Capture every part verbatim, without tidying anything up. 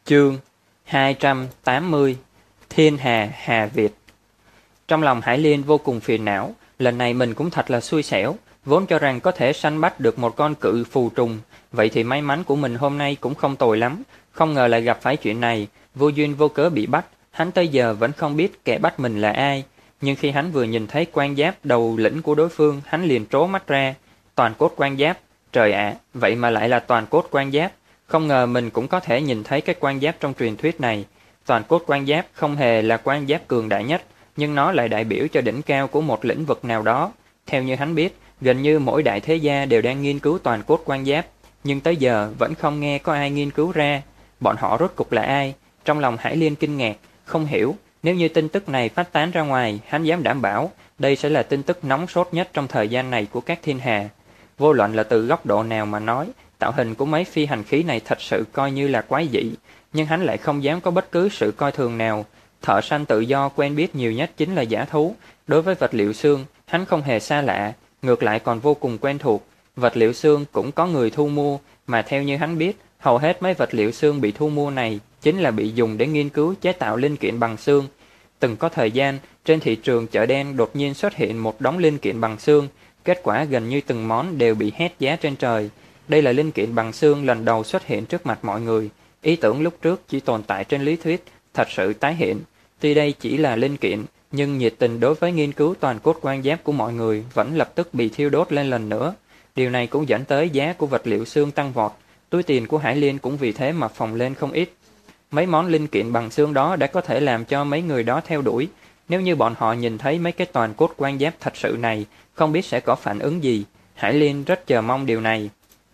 Chương hai trăm tám mươi. Thiên Hà Hà Việt. Trong lòng Hải Liên vô cùng phiền não, lần này mình cũng thật là xui xẻo, vốn cho rằng có thể săn bắt được một con cự phù trùng, vậy thì may mắn của mình hôm nay cũng không tồi lắm, không ngờ lại gặp phải chuyện này, vô duyên vô cớ bị bắt, hắn tới giờ vẫn không biết kẻ bắt mình là ai, nhưng khi hắn vừa nhìn thấy quan giáp đầu lĩnh của đối phương, hắn liền trố mắt ra, toàn cốt quan giáp, trời ạ, vậy mà lại là toàn cốt quan giáp. Không ngờ mình cũng có thể nhìn thấy cái quan giáp trong truyền thuyết này. Toàn cốt quan giáp không hề là quan giáp cường đại nhất, nhưng nó lại đại biểu cho đỉnh cao của một lĩnh vực nào đó. Theo như hắn biết, gần như mỗi đại thế gia đều đang nghiên cứu toàn cốt quan giáp, nhưng tới giờ vẫn không nghe có ai nghiên cứu ra. Bọn họ rốt cục là ai? Trong lòng Hải Liên kinh ngạc, không hiểu, nếu như tin tức này phát tán ra ngoài, hắn dám đảm bảo, đây sẽ là tin tức nóng sốt nhất trong thời gian này của các thiên hà. Vô luận là từ góc độ nào mà nói, tạo hình của mấy phi hành khí này thật sự coi như là quái dị, nhưng hắn lại không dám có bất cứ sự coi thường nào. Thợ săn tự do quen biết nhiều nhất chính là dã thú, đối với vật liệu xương, hắn không hề xa lạ, ngược lại còn vô cùng quen thuộc. Vật liệu xương cũng có người thu mua, mà theo như hắn biết, hầu hết mấy vật liệu xương bị thu mua này chính là bị dùng để nghiên cứu chế tạo linh kiện bằng xương. Từng có thời gian, trên thị trường chợ đen đột nhiên xuất hiện một đống linh kiện bằng xương, kết quả gần như từng món đều bị hét giá trên trời. Đây là linh kiện bằng xương lần đầu xuất hiện trước mặt mọi người. Ý tưởng lúc trước chỉ tồn tại trên lý thuyết, thật sự tái hiện. Tuy đây chỉ là linh kiện, nhưng nhiệt tình đối với nghiên cứu toàn cốt quan giáp của mọi người vẫn lập tức bị thiêu đốt lên lần nữa. Điều này cũng dẫn tới giá của vật liệu xương tăng vọt. Túi tiền của Hải Liên cũng vì thế mà phồng lên không ít. Mấy món linh kiện bằng xương đó đã có thể làm cho mấy người đó theo đuổi. Nếu như bọn họ nhìn thấy mấy cái toàn cốt quan giáp thật sự này, không biết sẽ có phản ứng gì. Hải Liên rất chờ mong điều này.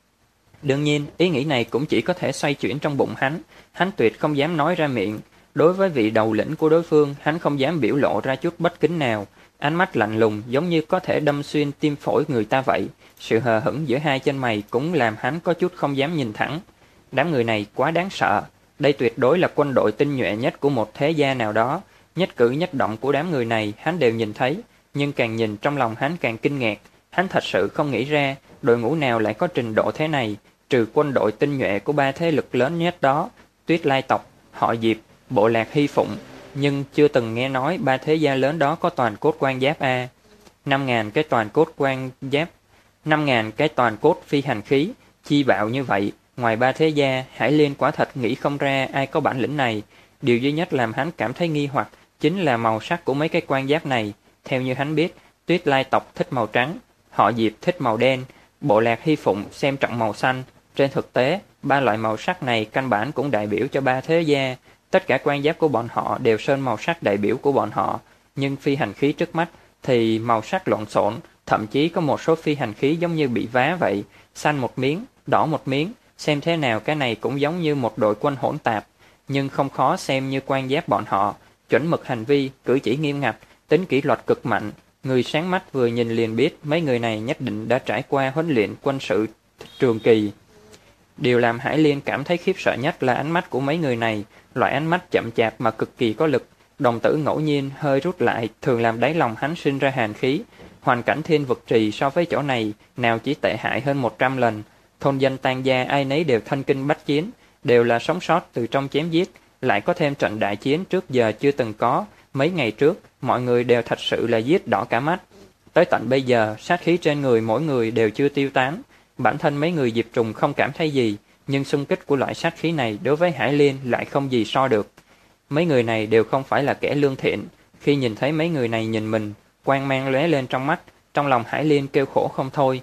Đương nhiên, ý nghĩ này cũng chỉ có thể xoay chuyển trong bụng hắn, hắn tuyệt không dám nói ra miệng. Đối với vị đầu lĩnh của đối phương, hắn không dám biểu lộ ra chút bất kính nào, ánh mắt lạnh lùng giống như có thể đâm xuyên tim phổi người ta vậy. Sự hờ hững giữa hai chân mày cũng làm hắn có chút không dám nhìn thẳng. Đám người này quá đáng sợ, đây tuyệt đối là quân đội tinh nhuệ nhất của một thế gia nào đó, nhất cử nhất động của đám người này hắn đều nhìn thấy, nhưng càng nhìn trong lòng hắn càng kinh ngạc, hắn thật sự không nghĩ ra đội ngũ nào lại có trình độ thế này. Trừ quân đội tinh nhuệ của ba thế lực lớn nhất đó, Tuyết Lai tộc, họ Diệp, bộ lạc Hy Phụng, nhưng chưa từng nghe nói ba thế gia lớn đó có toàn cốt quan giáp a. Năm ngàn cái toàn cốt quan giáp, năm ngàn cái toàn cốt phi hành khí, chi bạo như vậy, ngoài ba thế gia, Hải Liên quả thật nghĩ không ra ai có bản lĩnh này. Điều duy nhất làm hắn cảm thấy nghi hoặc chính là màu sắc của mấy cái quan giáp này. Theo như hắn biết, Tuyết Lai tộc thích màu trắng, họ Diệp thích màu đen, bộ lạc Hy Phụng xem trọng màu xanh. Trên thực tế, ba loại màu sắc này căn bản cũng đại biểu cho ba thế gia. Tất cả quan giáp của bọn họ đều sơn màu sắc đại biểu của bọn họ. Nhưng phi hành khí trước mắt thì màu sắc lộn xộn, thậm chí có một số phi hành khí giống như bị vá vậy, xanh một miếng, đỏ một miếng. Xem thế nào cái này cũng giống như một đội quân hỗn tạp, nhưng không khó xem như quan giáp bọn họ. Chuẩn mực hành vi, cử chỉ nghiêm ngặt, tính kỷ luật cực mạnh. Người sáng mắt vừa nhìn liền biết mấy người này nhất định đã trải qua huấn luyện quân sự trường kỳ. Điều làm Hải Liên cảm thấy khiếp sợ nhất là ánh mắt của mấy người này, loại ánh mắt chậm chạp mà cực kỳ có lực, đồng tử ngẫu nhiên hơi rút lại thường làm đáy lòng hắn sinh ra hàn khí. Hoàn cảnh thiên vực trì so với chỗ này nào chỉ tệ hại hơn một trăm lần. Thôn dân tan gia ai nấy đều thân kinh bách chiến, đều là sống sót từ trong chém giết, lại có thêm trận đại chiến trước giờ chưa từng có. Mấy ngày trước, mọi người đều thật sự là giết đỏ cả mắt. Tới tận bây giờ, sát khí trên người mỗi người đều chưa tiêu tán. Bản thân mấy người Diệp Trùng không cảm thấy gì, nhưng xung kích của loại sát khí này đối với Hải Liên lại không gì so được. Mấy người này đều không phải là kẻ lương thiện. Khi nhìn thấy mấy người này nhìn mình, quang mang lóe lên trong mắt, trong lòng Hải Liên kêu khổ không thôi.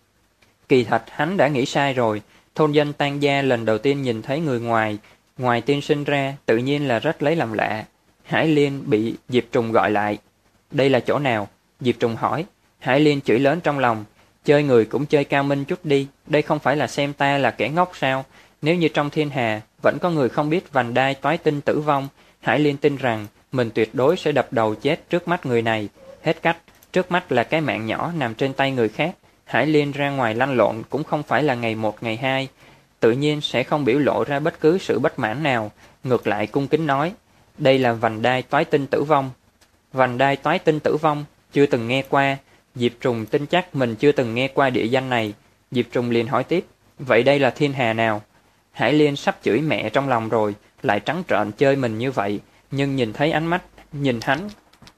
Kỳ thật hắn đã nghĩ sai rồi, thôn dân tan gia lần đầu tiên nhìn thấy người ngoài, ngoài tiên sinh ra, tự nhiên là rất lấy làm lạ. Hải Liên bị Diệp Trùng gọi lại. Đây là chỗ nào? Diệp Trùng hỏi. Hải Liên chửi lớn trong lòng. Chơi người cũng chơi cao minh chút đi, đây không phải là xem ta là kẻ ngốc sao? Nếu như trong thiên hà vẫn có người không biết vành đai toái tinh tử vong, Hải Liên tin rằng mình tuyệt đối sẽ đập đầu chết trước mắt người này. Hết cách, trước mắt là cái mạng nhỏ nằm trên tay người khác. Hải Liên ra ngoài lăn lộn cũng không phải là ngày một ngày hai, tự nhiên sẽ không biểu lộ ra bất cứ sự bất mãn nào, ngược lại cung kính nói, đây là vành đai toái tinh tử vong. Vành đai toái tinh tử vong, chưa từng nghe qua. Diệp Trùng tin chắc mình chưa từng nghe qua địa danh này. Diệp Trùng liền hỏi tiếp, vậy đây là thiên hà nào? Hải Liên sắp chửi mẹ trong lòng rồi, lại trắng trợn chơi mình như vậy, nhưng nhìn thấy ánh mắt, nhìn hắn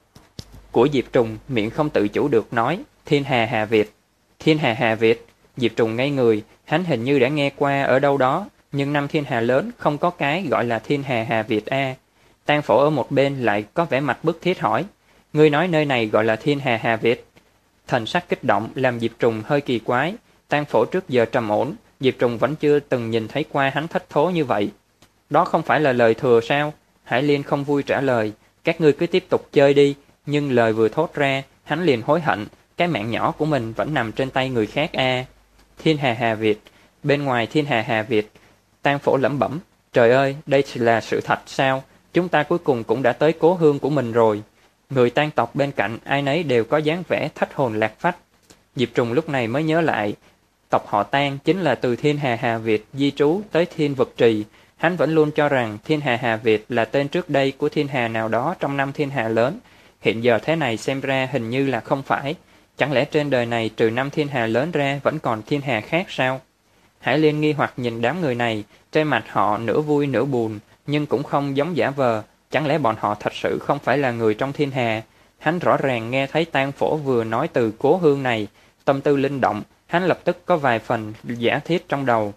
của Diệp Trùng, miệng không tự chủ được nói, Thiên Hà Hà Việt. Thiên Hà Hà Việt, Diệp Trùng ngây người, hắn hình như đã nghe qua ở đâu đó, nhưng năm thiên hà lớn không có cái gọi là Thiên Hà Hà Việt a. Tang Phổ ở một bên lại có vẻ mặt bức thiết hỏi, ngươi nói nơi này gọi là Thiên Hà Hà Việt? Thần sắc kích động làm Diệp Trùng hơi kỳ quái. Tang Phổ trước giờ trầm ổn, Diệp Trùng vẫn chưa từng nhìn thấy qua hắn thất thố như vậy. Đó không phải là lời thừa sao? Hải Liên không vui trả lời, các ngươi cứ tiếp tục chơi đi. Nhưng lời vừa thốt ra, hắn liền hối hận, cái mạng nhỏ của mình vẫn nằm trên tay người khác a. À. Thiên Hà Hà Việt, bên ngoài Thiên Hà Hà Việt. Tang Phổ lẩm bẩm, trời ơi, đây là sự thật sao? Chúng ta cuối cùng cũng đã tới cố hương của mình rồi. Người Tang tộc bên cạnh ai nấy đều có dáng vẻ thất hồn lạc phách. Diệp Trùng lúc này mới nhớ lại, tộc họ Tang chính là từ Thiên Hà Hà Việt di trú tới Thiên Vực Trì. Hắn vẫn luôn cho rằng Thiên Hà Hà Việt là tên trước đây của thiên hà nào đó trong năm thiên hà lớn. Hiện giờ thế này xem ra hình như là không phải. Chẳng lẽ trên đời này trừ năm thiên hà lớn ra vẫn còn thiên hà khác sao? Hải Liên nghi hoặc nhìn đám người này, trên mặt họ nửa vui nửa buồn, nhưng cũng không giống giả vờ. Chẳng lẽ bọn họ thật sự không phải là người trong thiên hà? Hắn rõ ràng nghe thấy Tang Phổ vừa nói từ cố hương này, tâm tư linh động, hắn lập tức có vài phần giả thiết trong đầu.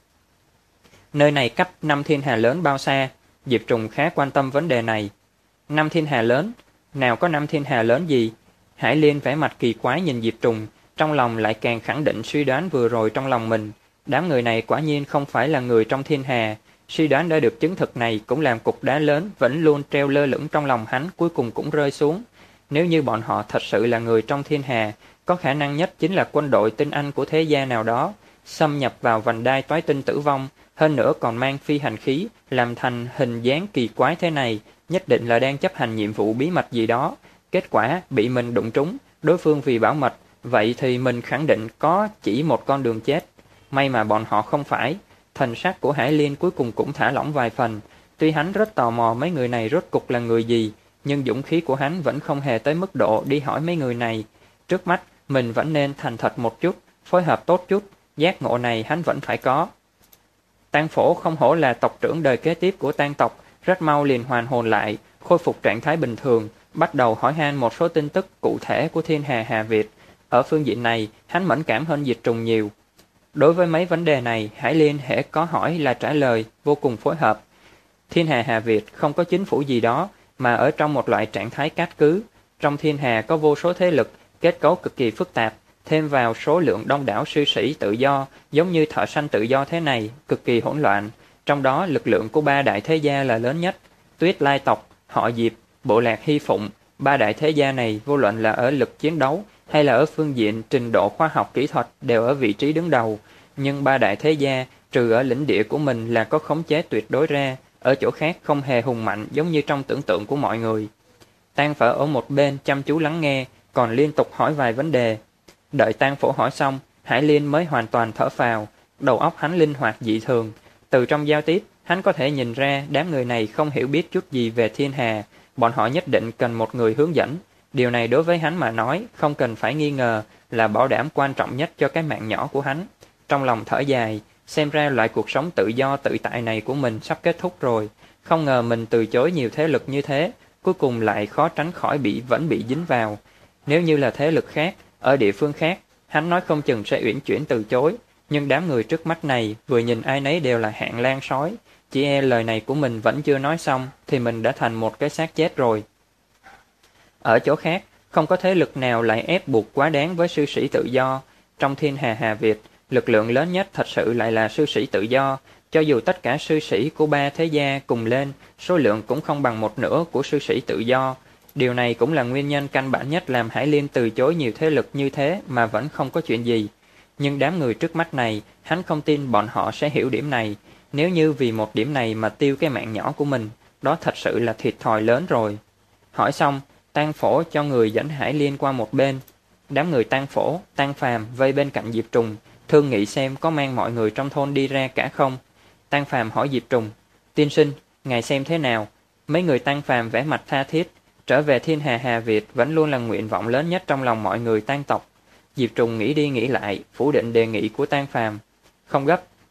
Nơi này cách năm thiên hà lớn bao xa? Diệp Trùng khá quan tâm vấn đề này. Năm thiên hà lớn? Nào có năm thiên hà lớn gì? Hải Liên vẻ mặt kỳ quái nhìn Diệp Trùng, trong lòng lại càng khẳng định suy đoán vừa rồi trong lòng mình. Đám người này quả nhiên không phải là người trong thiên hà. Suy đoán đã được chứng thực này cũng làm cục đá lớn vẫn luôn treo lơ lửng trong lòng hắn cuối cùng cũng rơi xuống. Nếu như bọn họ thật sự là người trong thiên hà, có khả năng nhất chính là quân đội tinh anh của thế gia nào đó, xâm nhập vào vành đai toái tinh tử vong, hơn nữa còn mang phi hành khí, làm thành hình dáng kỳ quái thế này, nhất định là đang chấp hành nhiệm vụ bí mật gì đó. Kết quả bị mình đụng trúng, đối phương vì bảo mật, vậy thì mình khẳng định có chỉ một con đường chết. May mà bọn họ không phải. Thần sắc của Hải Liên cuối cùng cũng thả lỏng vài phần. Tuy hắn rất tò mò mấy người này rốt cục là người gì, nhưng dũng khí của hắn vẫn không hề tới mức độ đi hỏi mấy người này. Trước mắt, mình vẫn nên thành thật một chút, phối hợp tốt chút, giác ngộ này hắn vẫn phải có. Tang Phổ không hổ là tộc trưởng đời kế tiếp của Tang tộc, rất mau liền hoàn hồn lại, khôi phục trạng thái bình thường, bắt đầu hỏi han một số tin tức cụ thể của Thiên Hà Hà Việt. Ở phương diện này, hắn mẫn cảm hơn Diệp Trùng nhiều. Đối với mấy vấn đề này, Hải Liên hễ có hỏi là trả lời, vô cùng phối hợp. Thiên Hà Hà Việt không có chính phủ gì đó, mà ở trong một loại trạng thái cát cứ. Trong thiên hà có vô số thế lực, kết cấu cực kỳ phức tạp, thêm vào số lượng đông đảo sư sĩ tự do, giống như thợ săn tự do thế này, cực kỳ hỗn loạn. Trong đó lực lượng của ba đại thế gia là lớn nhất, Tuyết Lai tộc, họ Diệp, bộ lạc Hy Phụng. Ba đại thế gia này vô luận là ở lực chiến đấu hay là ở phương diện trình độ khoa học kỹ thuật đều ở vị trí đứng đầu. Nhưng ba đại thế gia, trừ ở lĩnh địa của mình là có khống chế tuyệt đối ra, ở chỗ khác không hề hùng mạnh giống như trong tưởng tượng của mọi người. Tang Phở ở một bên chăm chú lắng nghe, còn liên tục hỏi vài vấn đề. Đợi Tang Phổ hỏi xong, Hải Liên mới hoàn toàn thở phào, đầu óc hắn linh hoạt dị thường. Từ trong giao tiếp, hắn có thể nhìn ra đám người này không hiểu biết chút gì về thiên hà, bọn họ nhất định cần một người hướng dẫn. Điều này đối với hắn mà nói, không cần phải nghi ngờ, là bảo đảm quan trọng nhất cho cái mạng nhỏ của hắn. Trong lòng thở dài, xem ra loại cuộc sống tự do tự tại này của mình sắp kết thúc rồi. Không ngờ mình từ chối nhiều thế lực như thế, cuối cùng lại khó tránh khỏi bị vẫn bị dính vào. Nếu như là thế lực khác, ở địa phương khác, hắn nói không chừng sẽ uyển chuyển từ chối. Nhưng đám người trước mắt này, vừa nhìn ai nấy đều là hạng lang sói. Chỉ e lời này của mình vẫn chưa nói xong, thì mình đã thành một cái xác chết rồi. Ở chỗ khác, không có thế lực nào lại ép buộc quá đáng với sư sĩ tự do. Trong thiên hà Hà Việt, lực lượng lớn nhất thật sự lại là sư sĩ tự do. Cho dù tất cả sư sĩ của ba thế gia cùng lên, số lượng cũng không bằng một nửa của sư sĩ tự do. Điều này cũng là nguyên nhân căn bản nhất làm Hải Liên từ chối nhiều thế lực như thế mà vẫn không có chuyện gì. Nhưng đám người trước mắt này, hắn không tin bọn họ sẽ hiểu điểm này. Nếu như vì một điểm này mà tiêu cái mạng nhỏ của mình, đó thật sự là thiệt thòi lớn rồi. Hỏi xong, Tang Phổ cho người dẫn Hải Liên qua một bên. Đám người Tang Phổ, Tang Phàm vây bên cạnh Diệp Trùng, thương nghị xem có mang mọi người trong thôn đi ra cả không. Tang Phàm hỏi Diệp Trùng, tiên sinh, ngài xem thế nào? Mấy người Tang Phàm vẻ mặt tha thiết, trở về thiên hà Hà Việt vẫn luôn là nguyện vọng lớn nhất trong lòng mọi người Tang tộc. Diệp Trùng nghĩ đi nghĩ lại, phủ định đề nghị của Tang Phàm. Không gấp,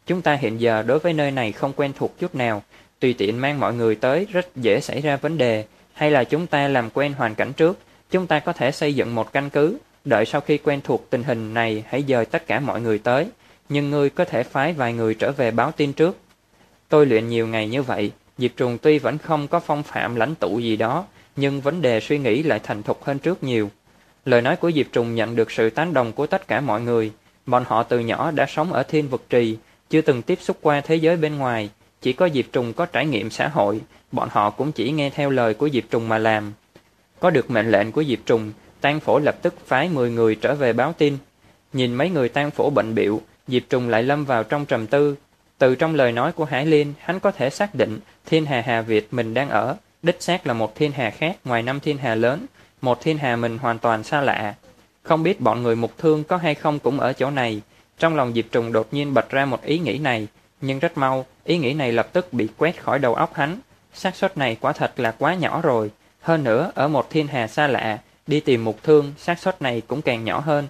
Chúng ta hiện giờ đối với nơi này không quen thuộc chút nào, tùy tiện mang mọi người tới rất dễ xảy ra vấn đề. Hay là chúng ta làm quen hoàn cảnh trước, chúng ta có thể xây dựng một căn cứ, đợi sau khi quen thuộc tình hình này hãy dời tất cả mọi người tới. Nhưng ngươi có thể phái vài người trở về báo tin trước. Tôi luyện nhiều ngày như vậy, Diệp Trùng tuy vẫn không có phong phạm lãnh tụ gì đó, nhưng vấn đề suy nghĩ lại thành thục hơn trước nhiều. Lời nói của Diệp Trùng nhận được sự tán đồng của tất cả mọi người. Bọn họ từ nhỏ đã sống ở thiên vực trì, chưa từng tiếp xúc qua thế giới bên ngoài. Chỉ có Diệp Trùng có trải nghiệm xã hội, bọn họ cũng chỉ nghe theo lời của Diệp Trùng mà làm. Có được mệnh lệnh của Diệp Trùng, Tang Phổ lập tức phái mười người trở về báo tin. Nhìn mấy người Tang Phổ bận bịu, Diệp Trùng lại lâm vào trong trầm tư. Từ trong lời nói của Hải Liên, hắn có thể xác định thiên hà Hà Việt mình đang ở, đích xác là một thiên hà khác ngoài năm thiên hà lớn, một thiên hà mình hoàn toàn xa lạ. Không biết bọn người Mục Thương có hay không cũng ở chỗ này. Trong lòng Diệp Trùng đột nhiên bật ra một ý nghĩ này, nhưng rất mau, ý nghĩ này lập tức bị quét khỏi đầu óc hắn. Xác suất này quả thật là quá nhỏ rồi. Hơn nữa, ở một thiên hà xa lạ, đi tìm Mục Thương, xác suất này cũng càng nhỏ hơn.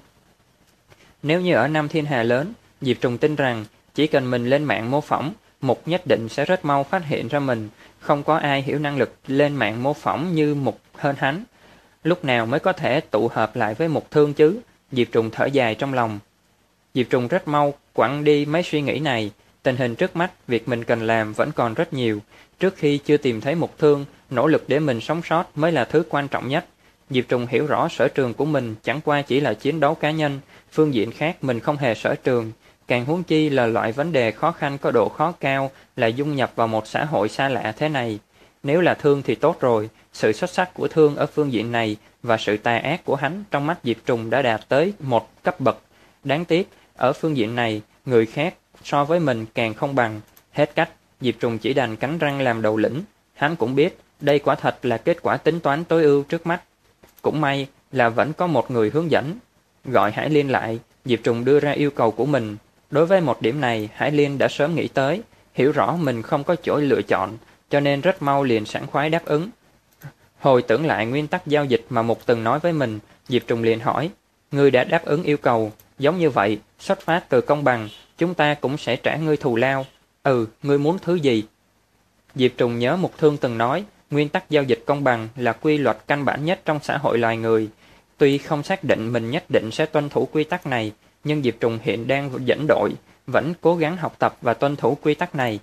Nếu như ở năm thiên hà lớn, Diệp Trùng tin rằng chỉ cần mình lên mạng mô phỏng, Mục nhất định sẽ rất mau phát hiện ra mình. Không có ai hiểu năng lực lên mạng mô phỏng như Mục hơn hắn. Lúc nào mới có thể tụ hợp lại với Mục Thương chứ? Diệp Trùng thở dài trong lòng. Diệp Trùng rất mau quẳng đi mấy suy nghĩ này. Tình hình trước mắt, việc mình cần làm vẫn còn rất nhiều. Trước khi chưa tìm thấy Mục Thương, nỗ lực để mình sống sót mới là thứ quan trọng nhất. Diệp Trùng hiểu rõ sở trường của mình chẳng qua chỉ là chiến đấu cá nhân, phương diện khác mình không hề sở trường. Càng huống chi là loại vấn đề khó khăn có độ khó cao là dung nhập vào một xã hội xa lạ thế này. Nếu là Thương thì tốt rồi, sự xuất sắc của Thương ở phương diện này và sự tà ác của hắn trong mắt Diệp Trùng đã đạt tới một cấp bậc. Đáng tiếc, ở phương diện này, người khác so với mình càng không bằng. Hết cách, Diệp Trùng chỉ đành cắn răng làm đầu lĩnh. Hắn cũng biết, đây quả thật là kết quả tính toán tối ưu trước mắt. Cũng may là vẫn có một người hướng dẫn. Gọi Hải Liên lại, Diệp Trùng đưa ra yêu cầu của mình. Đối với một điểm này, Hải Liên đã sớm nghĩ tới, hiểu rõ mình không có chỗ lựa chọn, cho nên rất mau liền sảng khoái đáp ứng. Hồi tưởng lại nguyên tắc giao dịch mà Mục từng nói với mình, Diệp Trùng liền hỏi, ngươi đã đáp ứng yêu cầu, giống như vậy, xuất phát từ công bằng, chúng ta cũng sẽ trả ngươi thù lao. Ừ, ngươi muốn thứ gì? Diệp Trùng nhớ Mục Thương từng nói, nguyên tắc giao dịch công bằng là quy luật căn bản nhất trong xã hội loài người. Tuy không xác định mình nhất định sẽ tuân thủ quy tắc này, nhưng Diệp Trùng hiện đang dẫn đội, vẫn cố gắng học tập và tuân thủ quy tắc này.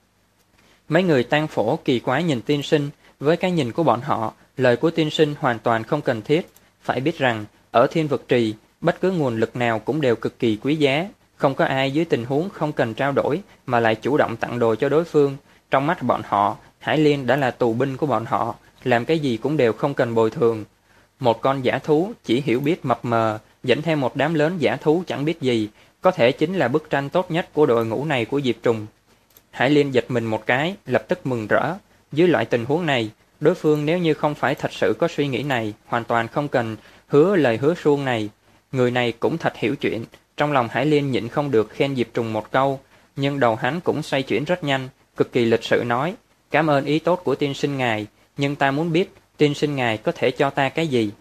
Mấy người Tang Phổ kỳ quái nhìn tiên sinh, với cái nhìn của bọn họ, lời của tiên sinh hoàn toàn không cần thiết. Phải biết rằng, ở thiên vực trì, bất cứ nguồn lực nào cũng đều cực kỳ quý giá, không có ai dưới tình huống không cần trao đổi mà lại chủ động tặng đồ cho đối phương. Trong mắt bọn họ, Hải Liên đã là tù binh của bọn họ, làm cái gì cũng đều không cần bồi thường. Một con dã thú chỉ hiểu biết mập mờ, dẫn theo một đám lớn dã thú chẳng biết gì, có thể chính là bức tranh tốt nhất của đội ngũ này của Diệp Trùng. Hải Liên giật mình một cái, lập tức mừng rỡ. Dưới loại tình huống này, đối phương nếu như không phải thật sự có suy nghĩ này, hoàn toàn không cần hứa lời hứa suông này. Người này cũng thật hiểu chuyện. Trong lòng Hải Liên nhịn không được khen Diệp Trùng một câu, nhưng đầu hắn cũng xoay chuyển rất nhanh, cực kỳ lịch sự nói, cảm ơn ý tốt của tiên sinh ngài, nhưng ta muốn biết tiên sinh ngài có thể cho ta cái gì.